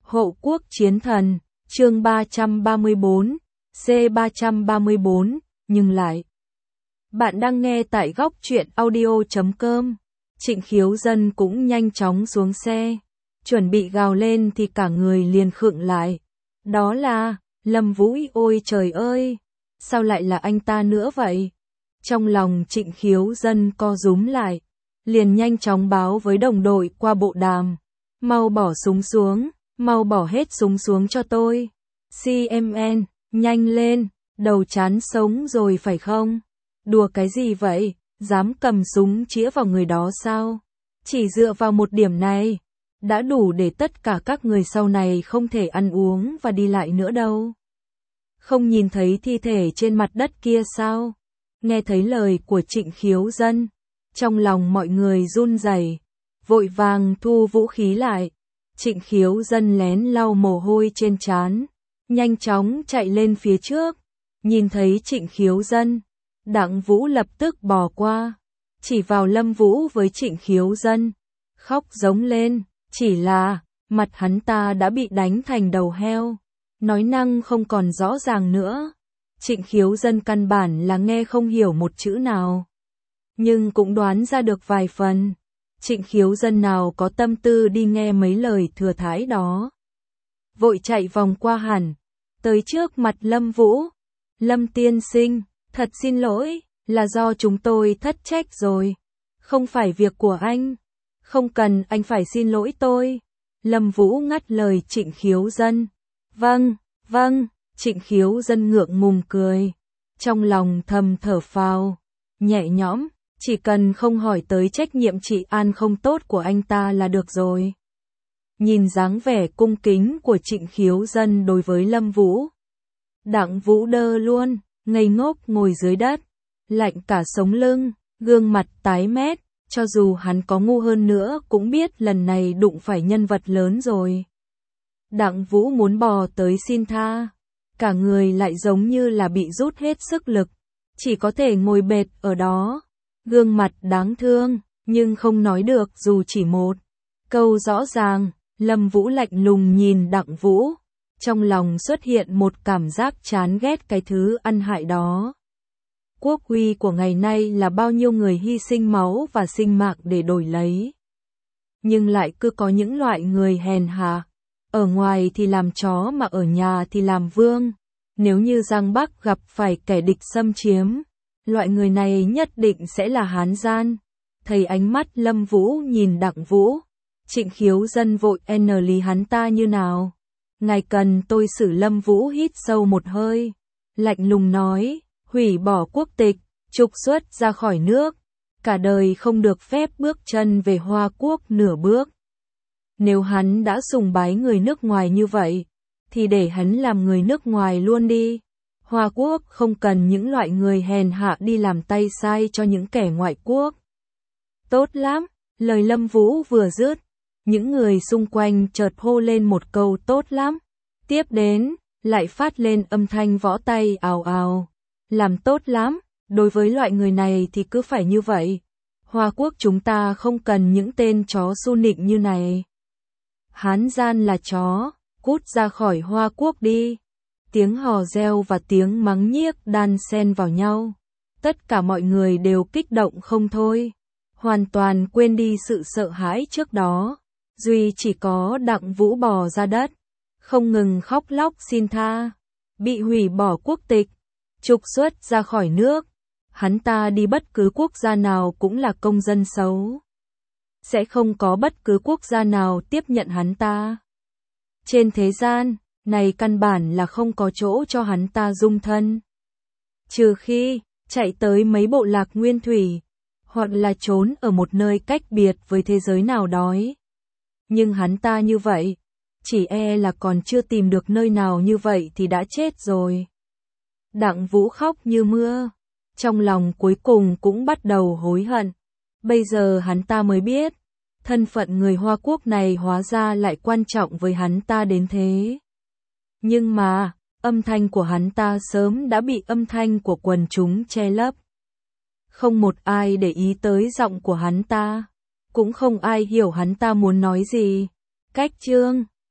Hộ quốc chiến thần, chương 334, C334, nhưng lại. Bạn đang nghe tại góc truyện audio.com. Trịnh Khiếu Dân cũng nhanh chóng xuống xe, chuẩn bị gào lên thì cả người liền khựng lại. Đó là, Lâm Vũ, ôi trời ơi, sao lại là anh ta nữa vậy? Trong lòng Trịnh Khiếu Dân co rúm lại, liền nhanh chóng báo với đồng đội qua bộ đàm. Mau bỏ súng xuống, mau bỏ hết súng xuống cho tôi. CMN, nhanh lên, đầu chán sống rồi phải không? Đùa cái gì vậy, dám cầm súng chĩa vào người đó sao? Chỉ dựa vào một điểm này, đã đủ để tất cả các người sau này không thể ăn uống và đi lại nữa đâu. Không nhìn thấy thi thể trên mặt đất kia sao? Nghe thấy lời của Trịnh Khiếu Dân, trong lòng mọi người run rẩy, vội vàng thu vũ khí lại. Trịnh Khiếu Dân lén lau mồ hôi trên trán, nhanh chóng chạy lên phía trước. Nhìn thấy Trịnh Khiếu Dân, Đặng Vũ lập tức bỏ qua, chỉ vào Lâm Vũ với Trịnh Khiếu Dân, khóc giống lên. Chỉ là, mặt hắn ta đã bị đánh thành đầu heo, nói năng không còn rõ ràng nữa. Trịnh Khiếu Dân căn bản là nghe không hiểu một chữ nào, nhưng cũng đoán ra được vài phần. Trịnh Khiếu Dân nào có tâm tư đi nghe mấy lời thừa thãi đó. Vội chạy vòng qua hẳn, tới trước mặt Lâm Vũ. Lâm tiên sinh, thật xin lỗi, là do chúng tôi thất trách rồi. Không phải việc của anh. Không cần anh phải xin lỗi tôi. Lâm Vũ ngắt lời Trịnh Khiếu Dân. Vâng, vâng, Trịnh Khiếu Dân ngượng ngùng cười. Trong lòng thầm thở phào, nhẹ nhõm. Chỉ cần không hỏi tới trách nhiệm trị an không tốt của anh ta là được rồi. Nhìn dáng vẻ cung kính của Trịnh Khiếu Dân đối với Lâm Vũ, Đặng Vũ đơ luôn, ngây ngốc ngồi dưới đất, lạnh cả sống lưng, gương mặt tái mét. Cho dù hắn có ngu hơn nữa cũng biết lần này đụng phải nhân vật lớn rồi. Đặng Vũ muốn bò tới xin tha, cả người lại giống như là bị rút hết sức lực, chỉ có thể ngồi bệt ở đó. Gương mặt đáng thương, nhưng không nói được dù chỉ một câu rõ ràng. Lâm Vũ lạnh lùng nhìn Đặng Vũ, trong lòng xuất hiện một cảm giác chán ghét cái thứ ăn hại đó. Quốc uy của ngày nay là bao nhiêu người hy sinh máu và sinh mạng để đổi lấy. Nhưng lại cứ có những loại người hèn hạ, ở ngoài thì làm chó mà ở nhà thì làm vương. Nếu như Giang Bắc gặp phải kẻ địch xâm chiếm, loại người này nhất định sẽ là hán gian. Thấy ánh mắt Lâm Vũ nhìn Đặng Vũ, Trịnh Khiếu Dân vội lý hắn ta như nào. Ngài cần tôi xử? Lâm Vũ hít sâu một hơi, lạnh lùng nói, hủy bỏ quốc tịch, trục xuất ra khỏi nước, cả đời không được phép bước chân về Hoa Quốc nửa bước. Nếu hắn đã sùng bái người nước ngoài như vậy, thì để hắn làm người nước ngoài luôn đi. Hoa Quốc không cần những loại người hèn hạ đi làm tay sai cho những kẻ ngoại quốc. Tốt lắm, lời Lâm Vũ vừa dứt, những người xung quanh chợt hô lên một câu tốt lắm. Tiếp đến, lại phát lên âm thanh võ tay ào ào. Làm tốt lắm, đối với loại người này thì cứ phải như vậy. Hoa Quốc chúng ta không cần những tên chó su nịnh như này. Hán gian là chó, cút ra khỏi Hoa Quốc đi. Tiếng hò reo và tiếng mắng nhiếc đan xen vào nhau. Tất cả mọi người đều kích động không thôi, hoàn toàn quên đi sự sợ hãi trước đó. Duy chỉ có Đặng Vũ bò ra đất, không ngừng khóc lóc xin tha. Bị hủy bỏ quốc tịch, trục xuất ra khỏi nước, hắn ta đi bất cứ quốc gia nào cũng là công dân xấu. Sẽ không có bất cứ quốc gia nào tiếp nhận hắn ta. Trên thế gian này căn bản là không có chỗ cho hắn ta dung thân. Trừ khi chạy tới mấy bộ lạc nguyên thủy, hoặc là trốn ở một nơi cách biệt với thế giới nào đó. Nhưng hắn ta như vậy, chỉ e là còn chưa tìm được nơi nào như vậy thì đã chết rồi. Đặng Vũ khóc như mưa, trong lòng cuối cùng cũng bắt đầu hối hận. Bây giờ hắn ta mới biết, thân phận người Hoa Quốc này hóa ra lại quan trọng với hắn ta đến thế. Nhưng mà, âm thanh của hắn ta sớm đã bị âm thanh của quần chúng che lấp. Không một ai để ý tới giọng của hắn ta, cũng không ai hiểu hắn ta muốn nói gì. Cách chương